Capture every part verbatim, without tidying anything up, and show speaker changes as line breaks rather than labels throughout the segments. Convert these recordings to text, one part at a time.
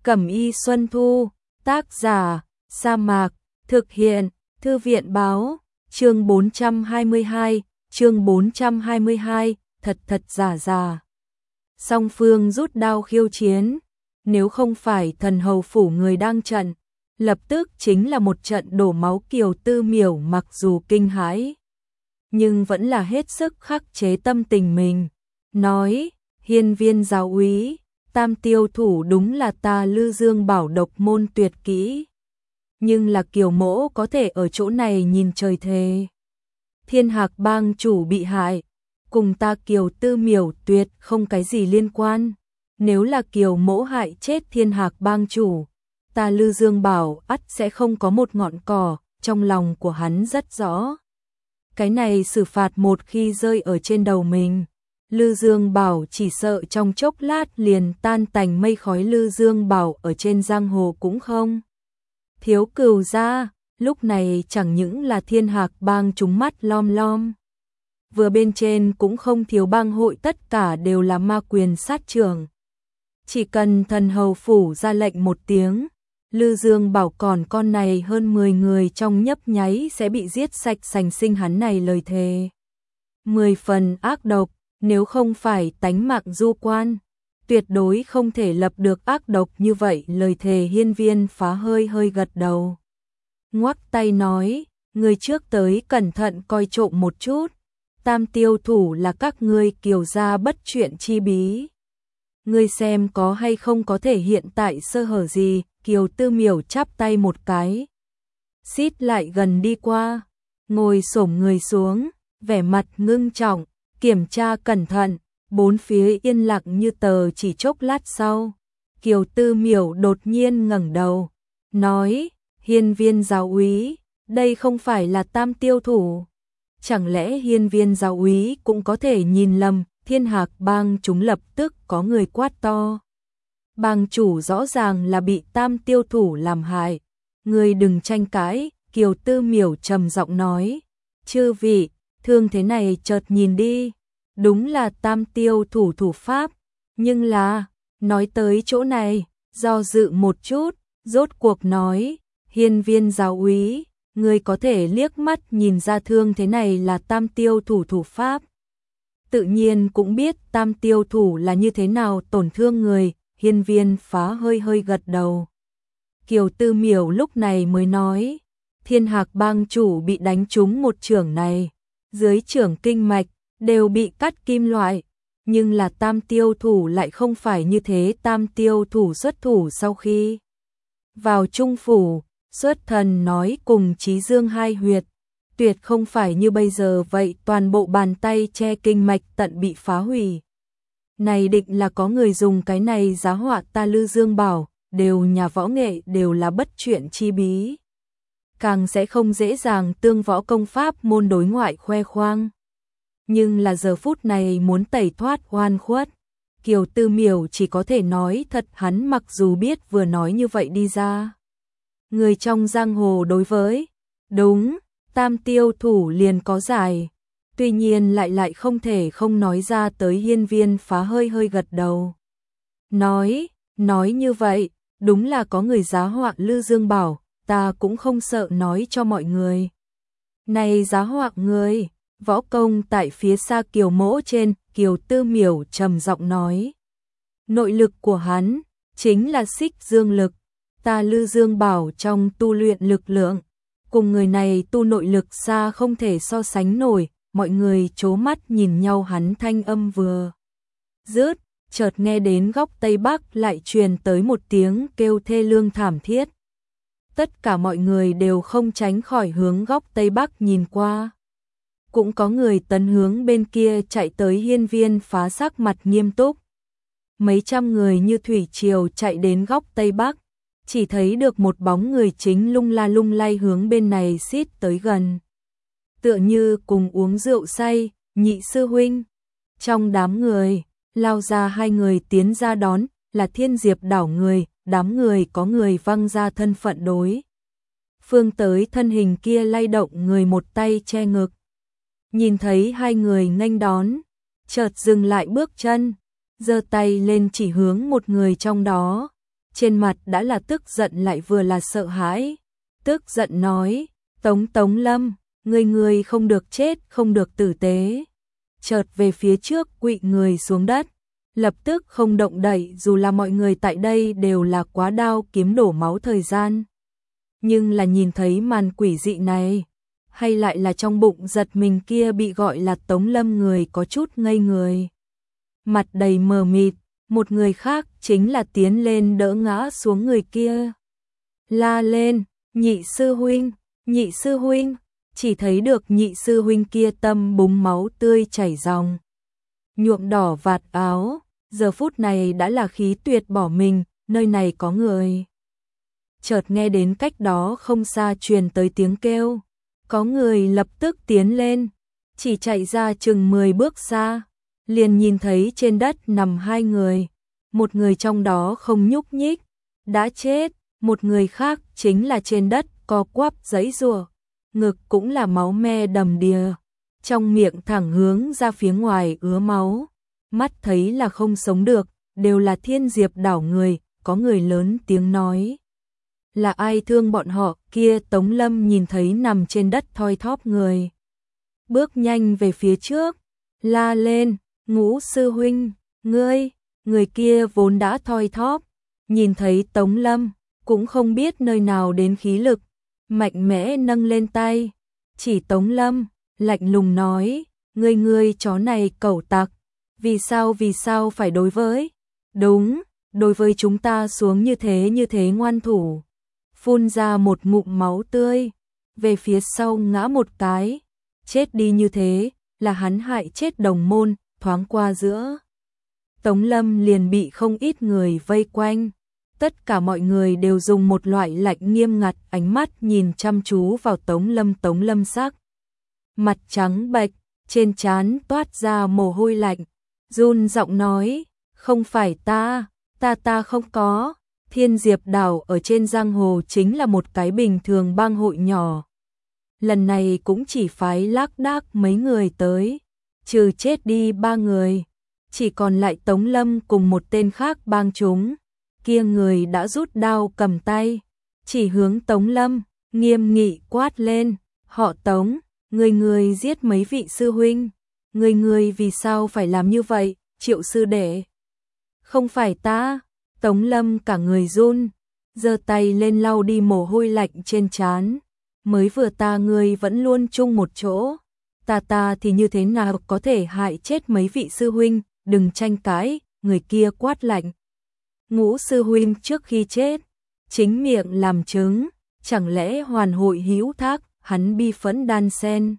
Cẩm y Xuân Thu, tác giả, Sa Mạc, thực hiện, Thư viện báo, chương bốn trăm hai mươi hai, chương bốn trăm hai mươi hai, thật thật giả giả. Song phương rút đao khiêu chiến, nếu không phải thần hầu phủ người đang trận, lập tức chính là một trận đổ máu. Kiều Tư Miểu mặc dù kinh hãi, nhưng vẫn là hết sức khắc chế tâm tình mình, nói, Hiên Viên giáo úy, tam tiêu thủ đúng là ta Lư Dương Bảo độc môn tuyệt kỹ, nhưng là Kiều mỗ có thể ở chỗ này nhìn trời thề. Thiên Hạc bang chủ bị hại, cùng ta Kiều Tư Miểu tuyệt không cái gì liên quan, nếu là Kiều mỗ hại chết Thiên Hạc bang chủ, ta Lư Dương Bảo ắt sẽ không có một ngọn cỏ. Trong lòng của hắn rất rõ, cái này xử phạt một khi rơi ở trên đầu mình, Lư Dương Bảo chỉ sợ trong chốc lát liền tan tành mây khói. Lư Dương Bảo ở trên giang hồ cũng không thiếu cừu gia, lúc này chẳng những là Thiên Hạc bang trúng mắt lom lom, vừa bên trên cũng không thiếu bang hội, tất cả đều là ma quyền sát trưởng. Chỉ cần thần hầu phủ ra lệnh một tiếng, Lư Dương Bảo còn con này hơn mười người trong nhấp nháy sẽ bị giết sạch sành sinh. Hắn này lời thề mười phần ác độc, nếu không phải tánh mạng du quan, tuyệt đối không thể lập được ác độc như vậy lời thề. Hiên Viên Phá hơi hơi gật đầu, ngoắc tay nói, người trước tới cẩn thận coi trộm một chút, tam tiêu thủ là các ngươi Kiều gia bất chuyện chi bí, ngươi xem có hay không có thể hiện tại sơ hở gì. Kiều Tư Miểu chắp tay một cái, xít lại gần đi qua, ngồi xổm người xuống, vẻ mặt ngưng trọng, kiểm tra cẩn thận, bốn phía yên lặng như tờ. Chỉ chốc lát sau, Kiều Tư Miểu đột nhiên ngẩng đầu, nói, Hiên Viên giáo úy, đây không phải là tam tiêu thủ, chẳng lẽ Hiên Viên giáo úy cũng có thể nhìn lầm? Thiên Hạc bang chúng lập tức có người quát to, bang chủ rõ ràng là bị tam tiêu thủ làm hại, người đừng tranh cãi. Kiều Tư Miểu trầm giọng nói, chư vị, thương thế này chợt nhìn đi, đúng là tam tiêu thủ thủ pháp, nhưng là, nói tới chỗ này, do dự một chút, rốt cuộc nói, Hiên Viên giáo úy, người có thể liếc mắt nhìn ra thương thế này là tam tiêu thủ thủ pháp, tự nhiên cũng biết tam tiêu thủ là như thế nào tổn thương người. Hiên Viên Phá hơi hơi gật đầu. Kiều Tư Miểu lúc này mới nói, Thiên Hạc bang chủ bị đánh trúng một chưởng này, dưới chưởng kinh mạch đều bị cắt kim loại, nhưng là tam tiêu thủ lại không phải như thế. Tam tiêu thủ xuất thủ sau khi vào trung phủ, xuất thần nói cùng Chí Dương hai huyệt, tuyệt không phải như bây giờ vậy toàn bộ bàn tay che kinh mạch tận bị phá hủy. Này định là có người dùng cái này giá họa ta Lư Dương Bảo, đều nhà võ nghệ đều là bất chuyện chi bí, càng sẽ không dễ dàng tương võ công pháp môn đối ngoại khoe khoang. Nhưng là giờ phút này muốn tẩy thoát oan khuất, Kiều Tư Miểu chỉ có thể nói thật. Hắn mặc dù biết vừa nói như vậy đi ra, người trong giang hồ đối với đúng tam tiêu thủ liền có giải, tuy nhiên lại lại không thể không nói ra tới. Hiên Viên Phá hơi hơi gật đầu, nói, nói như vậy, đúng là có người giá họa Lư Dương Bảo, ta cũng không sợ nói cho mọi người. Này giá họa người, võ công tại phía xa Kiều mỗ trên. Kiều Tư Miểu trầm giọng nói, nội lực của hắn chính là xích dương lực, ta Lư Dương Bảo trong tu luyện lực lượng, cùng người này tu nội lực xa không thể so sánh nổi. Mọi người chố mắt nhìn nhau. Hắn thanh âm vừa dứt, chợt nghe đến góc Tây Bắc lại truyền tới một tiếng kêu thê lương thảm thiết. Tất cả mọi người đều không tránh khỏi hướng góc Tây Bắc nhìn qua. Cũng có người tấn hướng bên kia chạy tới. Hiên Viên Phá sắc mặt nghiêm túc. Mấy trăm người như thủy triều chạy đến góc Tây Bắc, chỉ thấy được một bóng người chính lung la lung lay hướng bên này xít tới gần, tựa như cùng uống rượu say. Nhị sư huynh, trong đám người lao ra hai người tiến ra đón, là Thiên Diệp đảo người. Đám người có người văng ra thân phận đối phương tới, thân hình kia lay động, người một tay che ngực, nhìn thấy hai người nghênh đón, chợt dừng lại bước chân, giơ tay lên chỉ hướng một người trong đó, trên mặt đã là tức giận lại vừa là sợ hãi. Tức giận nói, Tống Tống Lâm, người người không được chết, không được tử tế. Chợt về phía trước quỵ người xuống đất, lập tức không động đậy, dù là mọi người tại đây đều là quá đao kiếm đổ máu thời gian. Nhưng là nhìn thấy màn quỷ dị này, hay lại là trong bụng giật mình kia bị gọi là Tống Lâm người có chút ngây người. Mặt đầy mờ mịt, một người khác chính là tiến lên đỡ ngã xuống người kia. La lên, nhị sư huynh, nhị sư huynh, chỉ thấy được nhị sư huynh kia tâm búng máu tươi chảy ròng, nhuộm đỏ vạt áo, giờ phút này đã là khí tuyệt bỏ mình, nơi này có người. Chợt nghe đến cách đó không xa truyền tới tiếng kêu, có người lập tức tiến lên, chỉ chạy ra chừng mười bước xa, liền nhìn thấy trên đất nằm hai người, một người trong đó không nhúc nhích, đã chết, một người khác chính là trên đất co quắp giãy giụa, ngực cũng là máu me đầm đìa, trong miệng thẳng hướng ra phía ngoài ứa máu, mắt thấy là không sống được, đều là Thiên Diệp đảo người, có người lớn tiếng nói. Là ai thương bọn họ? Kia Tống Lâm nhìn thấy nằm trên đất thoi thóp người, bước nhanh về phía trước, la lên, Ngũ sư huynh, ngươi, người kia vốn đã thoi thóp, nhìn thấy Tống Lâm, cũng không biết nơi nào đến khí lực, mạnh mẽ nâng lên tay, chỉ Tống Lâm, lạnh lùng nói, ngươi ngươi chó này cẩu tặc, vì sao vì sao phải đối với, đúng, đối với chúng ta xuống như thế như thế ngoan thủ, phun ra một ngụm máu tươi, về phía sau ngã một cái, chết đi như thế, là hắn hại chết đồng môn, thoáng qua giữa. Tống Lâm liền bị không ít người vây quanh, tất cả mọi người đều dùng một loại lạnh nghiêm ngặt ánh mắt nhìn chăm chú vào Tống Lâm. Tống Lâm sắc mặt trắng bệch, trên trán toát ra mồ hôi lạnh, run giọng nói, không phải ta, ta ta không có, Thiên Diệp đảo ở trên giang hồ chính là một cái bình thường bang hội nhỏ. Lần này cũng chỉ phái lác đác mấy người tới, trừ chết đi ba người, chỉ còn lại Tống Lâm cùng một tên khác bang chúng, kia người đã rút đao cầm tay, chỉ hướng Tống Lâm, nghiêm nghị quát lên, họ Tống, người người giết mấy vị sư huynh, người người vì sao phải làm như vậy, Triệu sư đệ. Không phải ta, Tống Lâm cả người run, giơ tay lên lau đi mồ hôi lạnh trên trán, mới vừa ta ngươi vẫn luôn chung một chỗ, ta ta thì như thế nào có thể hại chết mấy vị sư huynh, đừng tranh cãi, người kia quát lạnh. Ngũ sư huynh trước khi chết, chính miệng làm chứng, chẳng lẽ hoàn hội hữu thác, hắn bi phẫn đan sen.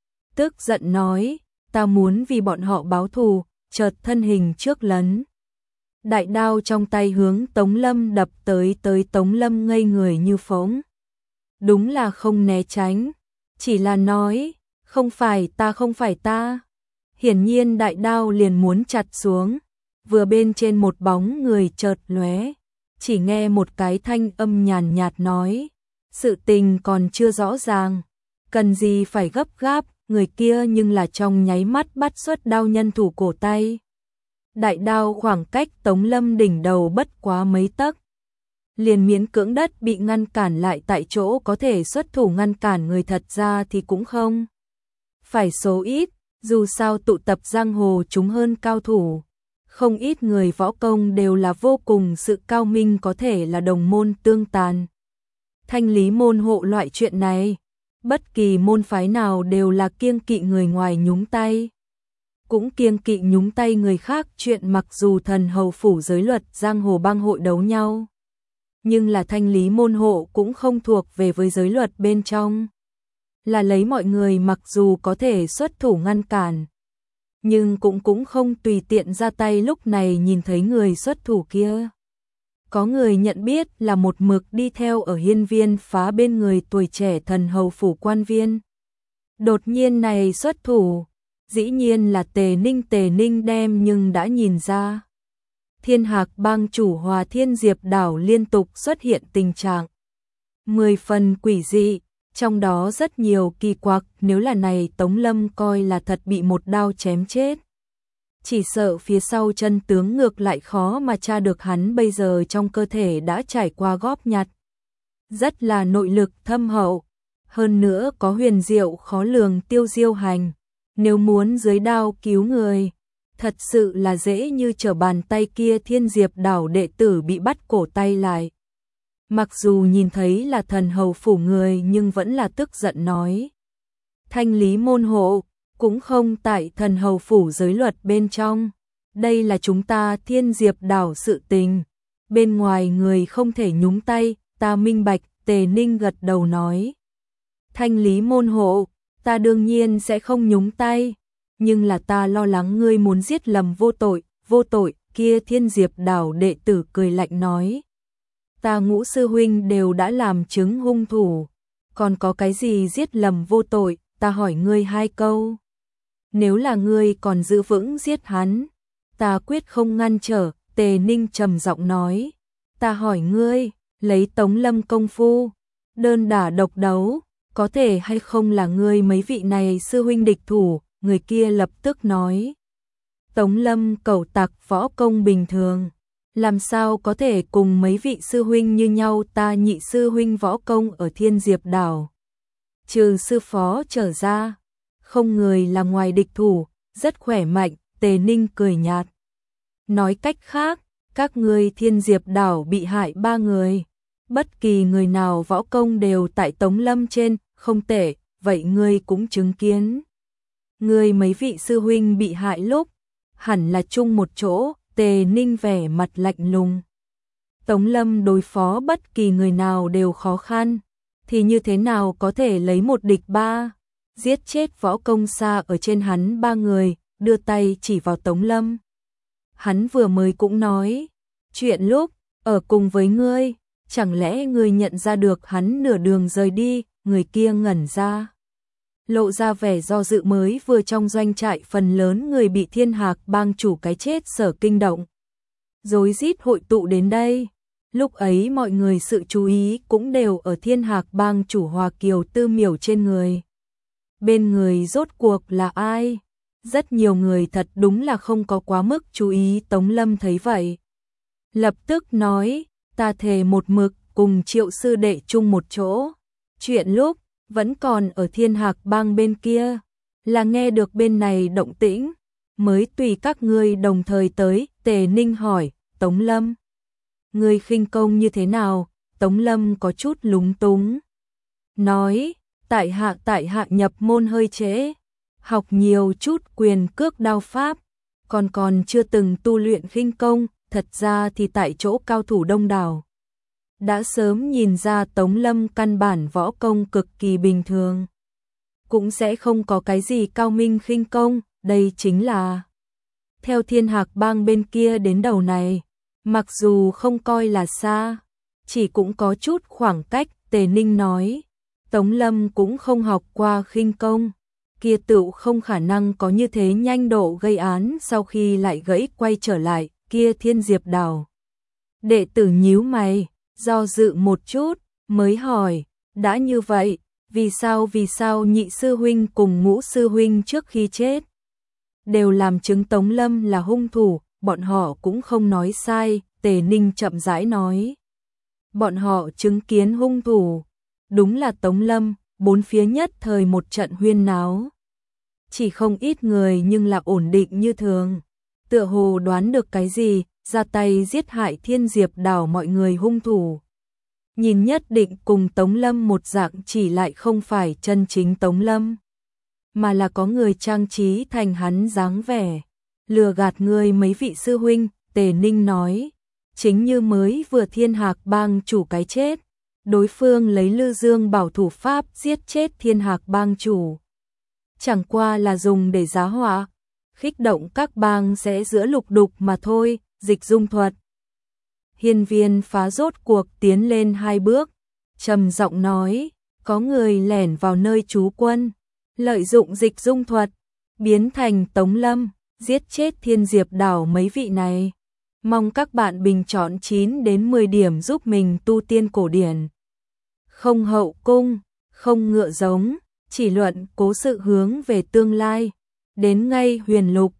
Tức giận nói, ta muốn vì bọn họ báo thù, chợt thân hình trước lấn. Đại đao trong tay hướng Tống Lâm đập tới tới Tống Lâm ngây người như phỗng. Đúng là không né tránh, chỉ là nói, không phải ta không phải ta. Hiển nhiên đại đao liền muốn chặt xuống, vừa bên trên một bóng người chợt lóe, chỉ nghe một cái thanh âm nhàn nhạt nói, sự tình còn chưa rõ ràng, cần gì phải gấp gáp, người kia nhưng là trong nháy mắt bắt xuất đao nhân thủ cổ tay. Đại đao khoảng cách Tống Lâm đỉnh đầu bất quá mấy tấc, liền miễn cưỡng đất bị ngăn cản lại tại chỗ, có thể xuất thủ ngăn cản người thật ra thì cũng không phải số ít, dù sao tụ tập giang hồ chúng hơn cao thủ, không ít người võ công đều là vô cùng sự cao minh, có thể là đồng môn tương tàn. Thanh lý môn hộ loại chuyện này, bất kỳ môn phái nào đều là kiêng kỵ người ngoài nhúng tay, cũng kiêng kỵ nhúng tay người khác chuyện, mặc dù thần hầu phủ giới luật giang hồ bang hội đấu nhau, nhưng là thanh lý môn hộ cũng không thuộc về với giới luật bên trong, là lấy mọi người mặc dù có thể xuất thủ ngăn cản, nhưng cũng cũng không tùy tiện ra tay. Lúc này nhìn thấy người xuất thủ kia, có người nhận biết là một mực đi theo ở hiên viên phá bên người tuổi trẻ thần hầu phủ quan viên. Đột nhiên này xuất thủ, dĩ nhiên là Tề Ninh. Tề Ninh đem nhưng đã nhìn ra, Thiên Hạc bang chủ Hòa Thiên Diệp đảo liên tục xuất hiện tình trạng mười phần quỷ dị, trong đó rất nhiều kỳ quặc, nếu là này Tống Lâm coi là thật bị một đao chém chết. chỉ sợ phía sau chân tướng ngược lại khó mà tra được. Hắn bây giờ trong cơ thể đã trải qua góp nhặt, rất là nội lực thâm hậu, hơn nữa có huyền diệu khó lường tiêu diêu hành, nếu muốn dưới đao cứu người, thật sự là dễ như trở bàn tay. Kia Thiên Diệp Đảo đệ tử bị bắt cổ tay lại, mặc dù nhìn thấy là thần hầu phủ người nhưng vẫn là tức giận nói: thanh lý môn hộ cũng không tại thần hầu phủ giới luật bên trong, đây là chúng ta Thiên Diệp Đảo sự tình, bên ngoài người không thể nhúng tay. Ta minh bạch. Tề Ninh gật đầu nói: thanh lý môn hộ, ta đương nhiên sẽ không nhúng tay, nhưng là ta lo lắng ngươi muốn giết lầm vô tội. Vô tội? Kia Thiên Diệp Đảo đệ tử cười lạnh nói: ta Ngũ sư huynh đều đã làm chứng hung thủ, còn có cái gì giết lầm vô tội? Ta hỏi ngươi hai câu, nếu là ngươi còn giữ vững giết hắn, ta quyết không ngăn trở. Tề Ninh trầm giọng nói: ta hỏi ngươi, lấy Tống Lâm công phu, đơn đả độc đấu, có thể hay không là ngươi mấy vị này sư huynh địch thủ? Người kia lập tức nói: Tống Lâm cẩu tặc võ công bình thường, làm sao có thể cùng mấy vị sư huynh như nhau? Ta nhị sư huynh võ công ở Thiên Diệp Đảo, trừ sư phó trở ra, không người là ngoài địch thủ, rất khỏe mạnh. Tề Ninh cười nhạt nói: cách khác, các ngươi Thiên Diệp Đảo bị hại ba người, bất kỳ người nào võ công đều tại Tống Lâm trên, không tệ, vậy ngươi cũng chứng kiến. Ngươi mấy vị sư huynh bị hại lúc, hẳn là chung một chỗ. Tề Ninh vẻ mặt lạnh lùng: Tống Lâm đối phó bất kỳ người nào đều khó khăn, thì như thế nào có thể lấy một địch ba, giết chết võ công xa ở trên hắn ba người? Đưa tay chỉ vào Tống Lâm. Hắn vừa mới cũng nói chuyện lúc ở cùng với ngươi, chẳng lẽ ngươi nhận ra được hắn nửa đường rời đi? Người kia ngẩn ra, lộ ra vẻ do dự. Mới vừa trong doanh trại phần lớn người bị Thiên Hạc bang chủ cái chết sở kinh động, rối rít hội tụ đến đây. Lúc ấy mọi người sự chú ý cũng đều ở Thiên Hạc bang chủ Hòa Kiều Tư Miểu trên người. Bên người rốt cuộc là ai? Rất nhiều người thật đúng là không có quá mức chú ý. Tống Lâm thấy vậy, lập tức nói: ta thề một mực cùng Triệu sư đệ chung một chỗ. Chuyện lúc vẫn còn ở Thiên Hạc bang bên kia, là nghe được bên này động tĩnh, mới tùy các ngươi đồng thời tới. Tề Ninh hỏi: Tống Lâm, ngươi khinh công như thế nào? Tống Lâm có chút lúng túng, nói: tại hạ tại hạ nhập môn hơi trễ, học nhiều chút quyền cước đao pháp, còn còn chưa từng tu luyện khinh công. Thật ra thì tại chỗ cao thủ đông đảo, đã sớm nhìn ra Tống Lâm căn bản võ công cực kỳ bình thường, cũng sẽ không có cái gì cao minh khinh công. Đây chính là theo Thiên Hạc bang bên kia đến đầu này, mặc dù không coi là xa, chỉ cũng có chút khoảng cách. Tề Ninh nói: Tống Lâm cũng không học qua khinh công, kia tựu không khả năng có như thế nhanh độ gây án. Sau khi lại gãy quay trở lại, kia Thiên Diệp Đảo đệ tử nhíu mày, do dự một chút, mới hỏi: đã như vậy, vì sao vì sao nhị sư huynh cùng Ngũ sư huynh trước khi chết đều làm chứng Tống Lâm là hung thủ? Bọn họ cũng không nói sai. Tề Ninh chậm rãi nói: bọn họ chứng kiến hung thủ đúng là Tống Lâm. Bốn phía nhất thời một trận huyên náo, chỉ không ít người nhưng là ổn định như thường, tựa hồ đoán được cái gì, ra tay giết hại Thiên Diệp Đảo mọi người hung thủ, nhìn nhất định cùng Tống Lâm một dạng, chỉ lại không phải chân chính Tống Lâm, mà là có người trang trí thành hắn dáng vẻ, lừa gạt người mấy vị sư huynh. Tề Ninh nói: chính như mới vừa Thiên Hạc bang chủ cái chết, đối phương lấy Lư Dương bảo thủ pháp giết chết Thiên Hạc bang chủ, chẳng qua là dùng để giá họa, khích động các bang sẽ giữa lục đục mà thôi. Dịch dung thuật. Hiên Viên Phá rốt cuộc tiến lên hai bước, trầm giọng nói: có người lẻn vào nơi trú quân, lợi dụng dịch dung thuật biến thành Tống Lâm, giết chết Thiên Diệp Đảo mấy vị này. Mong các bạn bình chọn chín đến mười điểm giúp mình tu tiên cổ điển. Không hậu cung, không ngựa giống, chỉ luận cố sự hướng về tương lai. Đến ngay huyền lục,